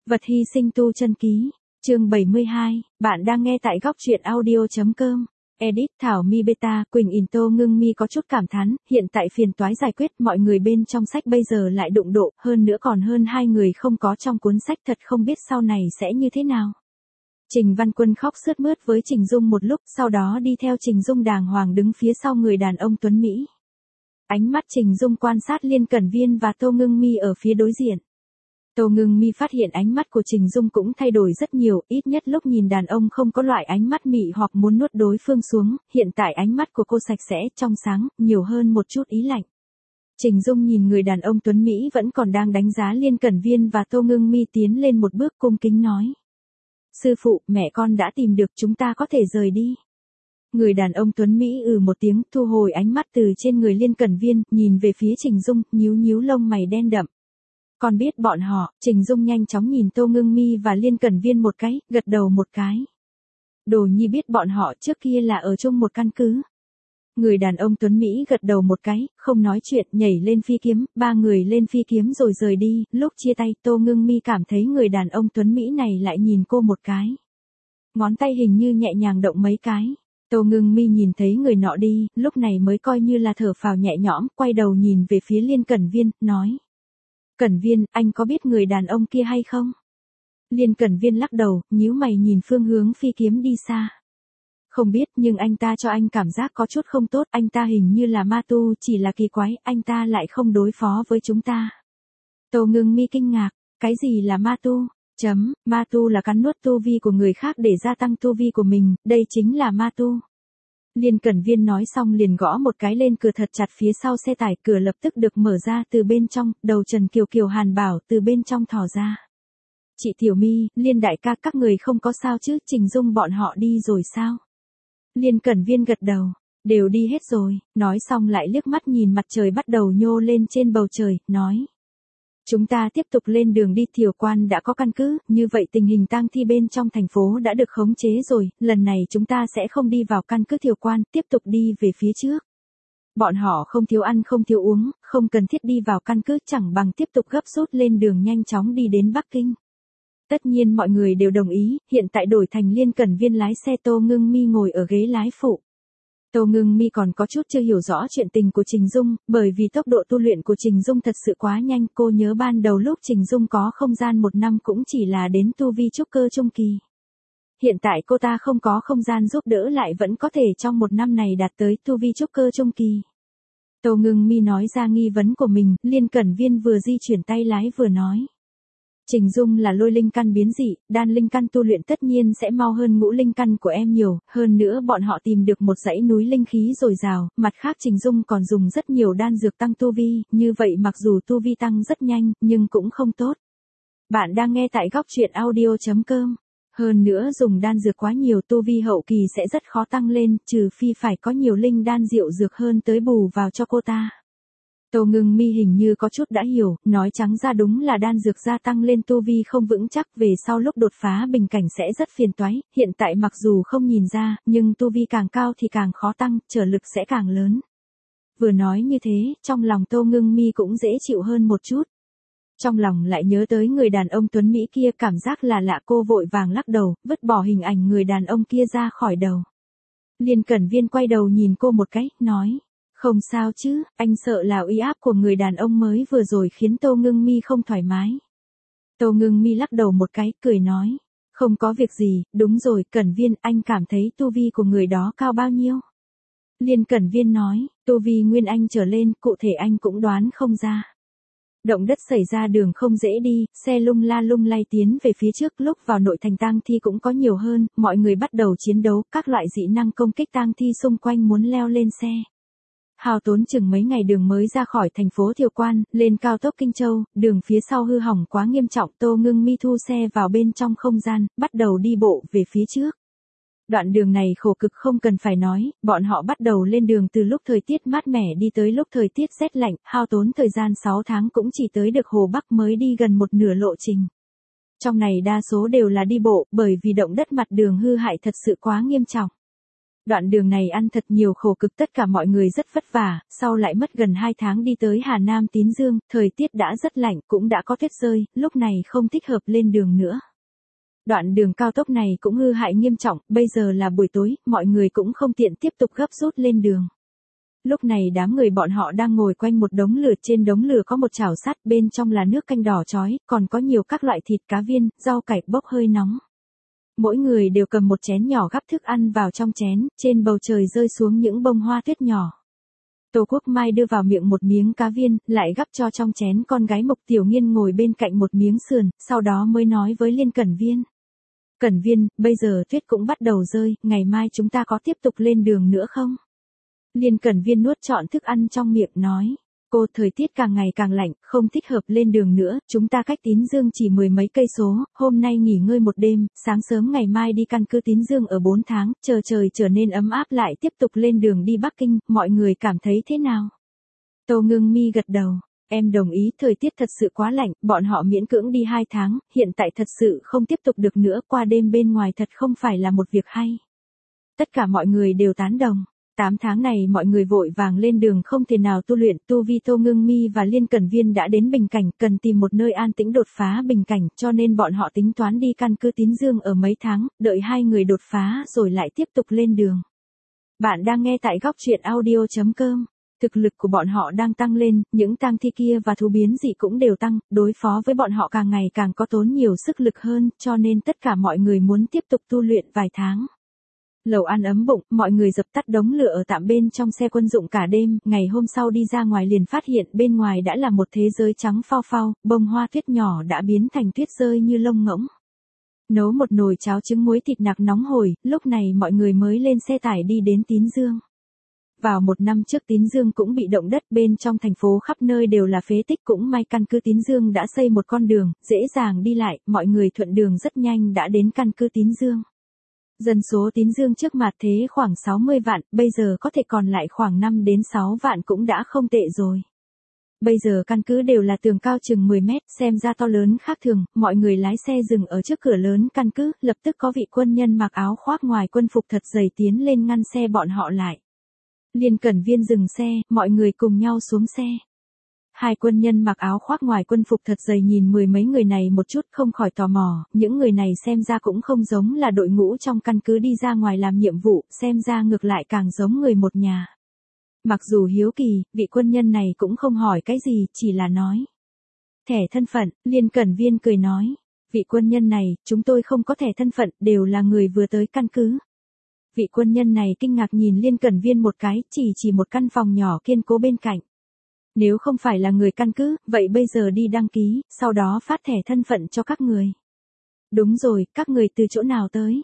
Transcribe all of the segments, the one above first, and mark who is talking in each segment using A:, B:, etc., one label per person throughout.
A: Vật hy sinh tu chân ký, chương 72, bạn đang nghe tại góc truyện audio.com. Edit Thảo Mi Beta, Quỳnh In Tô Ngưng Mi có chút cảm thán, hiện tại phiền toái giải quyết, mọi người bên trong sách bây giờ lại đụng độ, hơn nữa còn hơn 2 người không có trong cuốn sách, thật không biết sau này sẽ như thế nào. Trình Văn Quân khóc sướt mướt với Trình Dung một lúc, sau đó đi theo Trình Dung đàng hoàng đứng phía sau người đàn ông tuấn Mỹ. Ánh mắt Trình Dung quan sát Liên Cẩn Viên và Tô Ngưng Mi ở phía đối diện. Tô Ngưng Mi phát hiện ánh mắt của Trình Dung cũng thay đổi rất nhiều, ít nhất lúc nhìn đàn ông không có loại ánh mắt mị hoặc muốn nuốt đối phương xuống, hiện tại ánh mắt của cô sạch sẽ, trong sáng, nhiều hơn một chút ý lạnh. Trình Dung nhìn người đàn ông tuấn Mỹ vẫn còn đang đánh giá Liên Cẩn Viên và Tô Ngưng Mi tiến lên một bước cung kính nói. Sư phụ, mẹ con đã tìm được, chúng ta có thể rời đi. Người đàn ông tuấn Mỹ một tiếng, thu hồi ánh mắt từ trên người Liên Cẩn Viên, nhìn về phía Trình Dung, nhíu lông mày đen đậm. Còn biết bọn họ, Trình Dung nhanh chóng nhìn Tô Ngưng Mi và Liên Cẩn Viên một cái, gật đầu một cái. Đồ Nhi biết bọn họ trước kia là ở chung một căn cứ. Người đàn ông tuấn Mỹ gật đầu một cái, không nói chuyện, nhảy lên phi kiếm, 3 người lên phi kiếm rồi rời đi, lúc chia tay Tô Ngưng Mi cảm thấy người đàn ông tuấn Mỹ này lại nhìn cô một cái. Ngón tay hình như nhẹ nhàng động mấy cái. Tô Ngưng Mi nhìn thấy người nọ đi, lúc này mới coi như là thở phào nhẹ nhõm, quay đầu nhìn về phía Liên Cẩn Viên, nói. Cẩn Viên, anh có biết người đàn ông kia hay không? Liên Cẩn Viên lắc đầu, nhíu mày nhìn phương hướng phi kiếm đi xa. Không biết, nhưng anh ta cho anh cảm giác có chút không tốt, anh ta hình như là ma tu, chỉ là kỳ quái, anh ta lại không đối phó với chúng ta. Tô Ngưng Mi kinh ngạc, cái gì là ma tu? Ma tu là cắn nuốt tu vi của người khác để gia tăng tu vi của mình, đây chính là ma tu. Liên Cẩn Viên nói xong liền gõ một cái lên cửa thật chặt phía sau xe tải, cửa lập tức được mở ra từ bên trong, đầu Trần Kiều Kiều Hàn Bảo từ bên trong thò ra. Chị Tiểu Mi, Liên đại ca, các người không có sao chứ, Trình Dung bọn họ đi rồi sao? Liên Cẩn Viên gật đầu, đều đi hết rồi, nói xong lại liếc mắt nhìn mặt trời bắt đầu nhô lên trên bầu trời, nói. Chúng ta tiếp tục lên đường đi, Thiều Quan đã có căn cứ, như vậy tình hình tang thi bên trong thành phố đã được khống chế rồi, lần này chúng ta sẽ không đi vào căn cứ Thiều Quan, tiếp tục đi về phía trước. Bọn họ không thiếu ăn không thiếu uống, không cần thiết đi vào căn cứ, chẳng bằng tiếp tục gấp rút lên đường nhanh chóng đi đến Bắc Kinh. Tất nhiên mọi người đều đồng ý, hiện tại đổi thành Liên Cẩn Viên lái xe, Tô Ngưng Mi ngồi ở ghế lái phụ. Tô Ngưng Mi còn có chút chưa hiểu rõ chuyện tình của Trình Dung, bởi vì tốc độ tu luyện của Trình Dung thật sự quá nhanh, cô nhớ ban đầu lúc Trình Dung có không gian 1 năm cũng chỉ là đến tu vi trúc cơ trung kỳ. Hiện tại cô ta không có không gian giúp đỡ lại vẫn có thể trong 1 năm này đạt tới tu vi trúc cơ trung kỳ. Tô Ngưng Mi nói ra nghi vấn của mình, Liên Cẩn Viên vừa di chuyển tay lái vừa nói. Trình Dung là lôi linh căn biến dị, đan linh căn tu luyện tất nhiên sẽ mau hơn ngũ linh căn của em nhiều, hơn nữa bọn họ tìm được một dãy núi linh khí dồi dào, mặt khác Trình Dung còn dùng rất nhiều đan dược tăng tu vi, như vậy mặc dù tu vi tăng rất nhanh, nhưng cũng không tốt. Bạn đang nghe tại góc truyện audio.com. Hơn nữa dùng đan dược quá nhiều tu vi hậu kỳ sẽ rất khó tăng lên, trừ phi phải có nhiều linh đan diệu dược hơn tới bù vào cho cô ta. Tô Ngưng Mi hình như có chút đã hiểu, nói trắng ra đúng là đan dược gia tăng lên tu vi không vững chắc, về sau lúc đột phá bình cảnh sẽ rất phiền toái, hiện tại mặc dù không nhìn ra, nhưng tu vi càng cao thì càng khó tăng, trở lực sẽ càng lớn. Vừa nói như thế, trong lòng Tô Ngưng Mi cũng dễ chịu hơn một chút. Trong lòng lại nhớ tới người đàn ông tuấn Mỹ kia, cảm giác là lạ, cô vội vàng lắc đầu, vứt bỏ hình ảnh người đàn ông kia ra khỏi đầu. Liên Cẩn Viên quay đầu nhìn cô một cái, nói. Không sao chứ, anh sợ là uy áp của người đàn ông mới vừa rồi khiến Tô Ngưng Mi không thoải mái. Tô Ngưng Mi lắc đầu một cái, cười nói. Không có việc gì, đúng rồi, Cẩn Viên, anh cảm thấy tu vi của người đó cao bao nhiêu? Liên Cẩn Viên nói, tu vi Nguyên Anh trở lên, cụ thể anh cũng đoán không ra. Động đất xảy ra đường không dễ đi, xe lung la lung lay tiến về phía trước, lúc vào nội thành tang thi cũng có nhiều hơn, mọi người bắt đầu chiến đấu, các loại dị năng công kích tang thi xung quanh muốn leo lên xe. Hao tốn chừng mấy ngày đường mới ra khỏi thành phố Thiều Quan, lên cao tốc Kinh Châu, đường phía sau hư hỏng quá nghiêm trọng, Tô Ngưng Mi thu xe vào bên trong không gian, bắt đầu đi bộ về phía trước. Đoạn đường này khổ cực không cần phải nói, bọn họ bắt đầu lên đường từ lúc thời tiết mát mẻ đi tới lúc thời tiết rét lạnh, hao tốn thời gian 6 tháng cũng chỉ tới được Hồ Bắc, mới đi gần một nửa lộ trình. Trong này đa số đều là đi bộ, bởi vì động đất mặt đường hư hại thật sự quá nghiêm trọng. Đoạn đường này ăn thật nhiều khổ cực, tất cả mọi người rất vất vả, sau lại mất gần 2 tháng đi tới Hà Nam Tín Dương, thời tiết đã rất lạnh, cũng đã có tuyết rơi, lúc này không thích hợp lên đường nữa. Đoạn đường cao tốc này cũng hư hại nghiêm trọng, bây giờ là buổi tối, mọi người cũng không tiện tiếp tục gấp rút lên đường. Lúc này đám người bọn họ đang ngồi quanh một đống lửa, trên đống lửa có một chảo sắt, bên trong là nước canh đỏ chói, còn có nhiều các loại thịt cá viên, rau cải bốc hơi nóng. Mỗi người đều cầm một chén nhỏ gắp thức ăn vào trong chén, trên bầu trời rơi xuống những bông hoa tuyết nhỏ. Tô Quốc Mai đưa vào miệng một miếng cá viên, lại gắp cho trong chén con gái Mục Tiểu Nghiên ngồi bên cạnh một miếng sườn, sau đó mới nói với Liên Cẩn Viên. Cẩn Viên, bây giờ tuyết cũng bắt đầu rơi, ngày mai chúng ta có tiếp tục lên đường nữa không? Liên Cẩn Viên nuốt trọn thức ăn trong miệng nói. Cô, thời tiết càng ngày càng lạnh, không thích hợp lên đường nữa, chúng ta cách Tín Dương chỉ 10 mấy cây số, hôm nay nghỉ ngơi một đêm, sáng sớm ngày mai đi căn cứ Tín Dương ở 4 tháng, chờ trời trở nên ấm áp lại tiếp tục lên đường đi Bắc Kinh, mọi người cảm thấy thế nào? Tô Ngưng Mi gật đầu, em đồng ý, thời tiết thật sự quá lạnh, bọn họ miễn cưỡng đi 2 tháng, hiện tại thật sự không tiếp tục được nữa, qua đêm bên ngoài thật không phải là một việc hay. Tất cả mọi người đều tán đồng. 8 tháng này mọi người vội vàng lên đường không thể nào tu luyện, tu vi Tô Ngưng Mi và Liên Cẩn Viên đã đến bình cảnh, cần tìm một nơi an tĩnh đột phá bình cảnh, cho nên bọn họ tính toán đi căn cứ Tín Dương ở mấy tháng, đợi hai người đột phá rồi lại tiếp tục lên đường. Bạn đang nghe tại góc truyện audio.com. Thực lực của bọn họ đang tăng lên, những tang thi kia và thú biến dị cũng đều tăng, đối phó với bọn họ càng ngày càng có tốn nhiều sức lực hơn, cho nên tất cả mọi người muốn tiếp tục tu luyện vài tháng. Lẩu ăn ấm bụng, mọi người dập tắt đống lửa ở tạm bên trong xe quân dụng cả đêm, ngày hôm sau đi ra ngoài liền phát hiện bên ngoài đã là một thế giới trắng phao phao, bông hoa tuyết nhỏ đã biến thành tuyết rơi như lông ngỗng. Nấu một nồi cháo trứng muối thịt nạc nóng hổi, lúc này mọi người mới lên xe tải đi đến Tín Dương. Vào một năm trước Tín Dương cũng bị động đất, bên trong thành phố khắp nơi đều là phế tích, cũng may căn cứ Tín Dương đã xây một con đường, dễ dàng đi lại, mọi người thuận đường rất nhanh đã đến căn cứ Tín Dương. Dân số Tín Dương trước mặt thế khoảng 60 vạn, bây giờ có thể còn lại khoảng 5 đến 6 vạn cũng đã không tệ rồi. Bây giờ căn cứ đều là tường cao chừng 10 mét, xem ra to lớn khác thường, mọi người lái xe dừng ở trước cửa lớn căn cứ, lập tức có vị quân nhân mặc áo khoác ngoài quân phục thật dày tiến lên ngăn xe bọn họ lại. Liên Cẩn Viên dừng xe, mọi người cùng nhau xuống xe. Hai quân nhân mặc áo khoác ngoài quân phục thật dày nhìn mười mấy người này một chút không khỏi tò mò, những người này xem ra cũng không giống là đội ngũ trong căn cứ đi ra ngoài làm nhiệm vụ, xem ra ngược lại càng giống người một nhà. Mặc dù hiếu kỳ, vị quân nhân này cũng không hỏi cái gì, chỉ là nói. Thẻ thân phận, Liên Cẩn Viên cười nói. Vị quân nhân này, chúng tôi không có thẻ thân phận, đều là người vừa tới căn cứ. Vị quân nhân này kinh ngạc nhìn Liên Cẩn Viên một cái, chỉ một căn phòng nhỏ kiên cố bên cạnh. Nếu không phải là người căn cứ, vậy bây giờ đi đăng ký, sau đó phát thẻ thân phận cho các người. Đúng rồi, các người từ chỗ nào tới?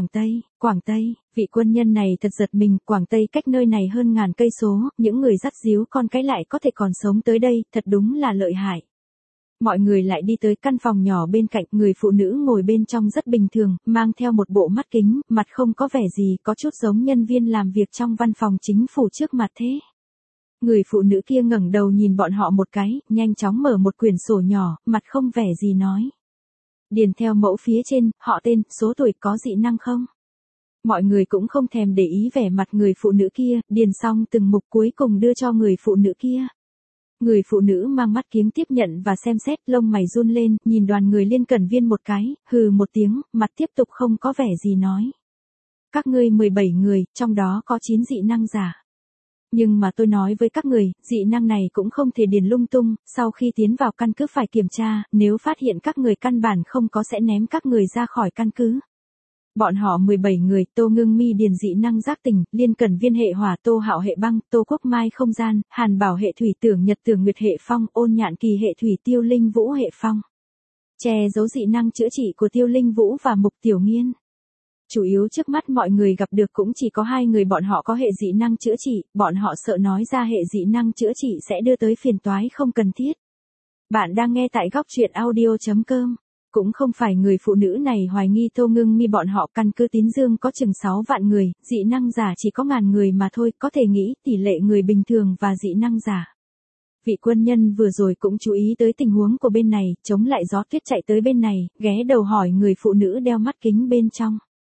A: Quảng Tây, vị quân nhân này thật giật mình, Quảng Tây cách nơi này hơn ngàn cây số, những người dắt díu con cái lại có thể còn sống tới đây, thật đúng là lợi hại. Mọi người lại đi tới căn phòng nhỏ bên cạnh, người phụ nữ ngồi bên trong rất bình thường, mang theo một bộ mắt kính, mặt không có vẻ gì, có chút giống nhân viên làm việc trong văn phòng chính phủ trước mặt thế. Người phụ nữ kia ngẩng đầu nhìn bọn họ một cái, nhanh chóng mở một quyển sổ nhỏ, mặt không vẻ gì nói. Điền theo mẫu phía trên, họ tên, số tuổi, có dị năng không? Mọi người cũng không thèm để ý vẻ mặt người phụ nữ kia, điền xong từng mục cuối cùng đưa cho người phụ nữ kia. Người phụ nữ mang mắt kiếng tiếp nhận và xem xét, lông mày run lên, nhìn đoàn người Liên Cẩn Viên một cái, hừ một tiếng, mặt tiếp tục không có vẻ gì nói. Các ngươi 17 người, trong đó có 9 dị năng giả. Nhưng mà tôi nói với các người, dị năng này cũng không thể điền lung tung, sau khi tiến vào căn cứ phải kiểm tra, nếu phát hiện các người căn bản không có sẽ ném các người ra khỏi căn cứ. Bọn họ 17 người, Tô Ngưng Mi điền dị năng giác tỉnh, Liên Cẩn Viên hệ hỏa, Tô Hạo hệ băng, Tô Quốc Mai không gian, Hàn Bảo hệ thủy, Tưởng Nhật Tưởng Nguyệt hệ phong, Ôn Nhạn Kỳ hệ thủy, Tiêu Linh Vũ hệ phong. Che giấu dị năng chữa trị của Tiêu Linh Vũ và Mục Tiểu Nghiên. Chủ yếu trước mắt mọi người gặp được cũng chỉ có hai người bọn họ có hệ dị năng chữa trị, bọn họ sợ nói ra hệ dị năng chữa trị sẽ đưa tới phiền toái không cần thiết. Bạn đang nghe tại góc truyện audio.com. Cũng không phải người phụ nữ này hoài nghi Tô Ngưng Mi, bọn họ căn cứ Tín Dương có chừng 6 vạn người, dị năng giả chỉ có ngàn người mà thôi, có thể nghĩ tỷ lệ người bình thường và dị năng giả. Vị quân nhân vừa rồi cũng chú ý tới tình huống của bên này, chống lại gió tuyết chạy tới bên này, ghé đầu hỏi người phụ nữ đeo mắt kính bên trong.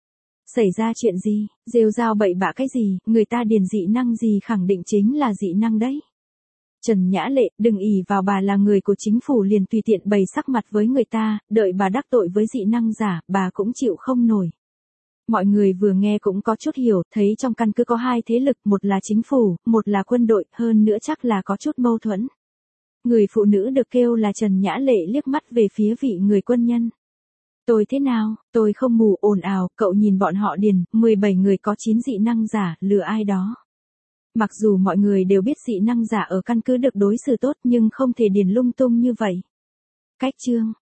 A: Xảy ra chuyện gì, rêu rao bậy bạ cái gì, người ta điền dị năng gì khẳng định chính là dị năng đấy. Trần Nhã Lệ, đừng ỷ vào bà là người của chính phủ liền tùy tiện bày sắc mặt với người ta, đợi bà đắc tội với dị năng giả, bà cũng chịu không nổi. Mọi người vừa nghe cũng có chút hiểu, thấy trong căn cứ có hai thế lực, một là chính phủ, một là quân đội, hơn nữa chắc là có chút mâu thuẫn. Người phụ nữ được kêu là Trần Nhã Lệ liếc mắt về phía vị người quân nhân. Tôi thế nào, tôi không mù ồn ào, cậu nhìn bọn họ điền, 17 người có 9 dị năng giả, lừa ai đó. Mặc dù mọi người đều biết dị năng giả ở căn cứ được đối xử tốt nhưng không thể điền lung tung như vậy. Cách chương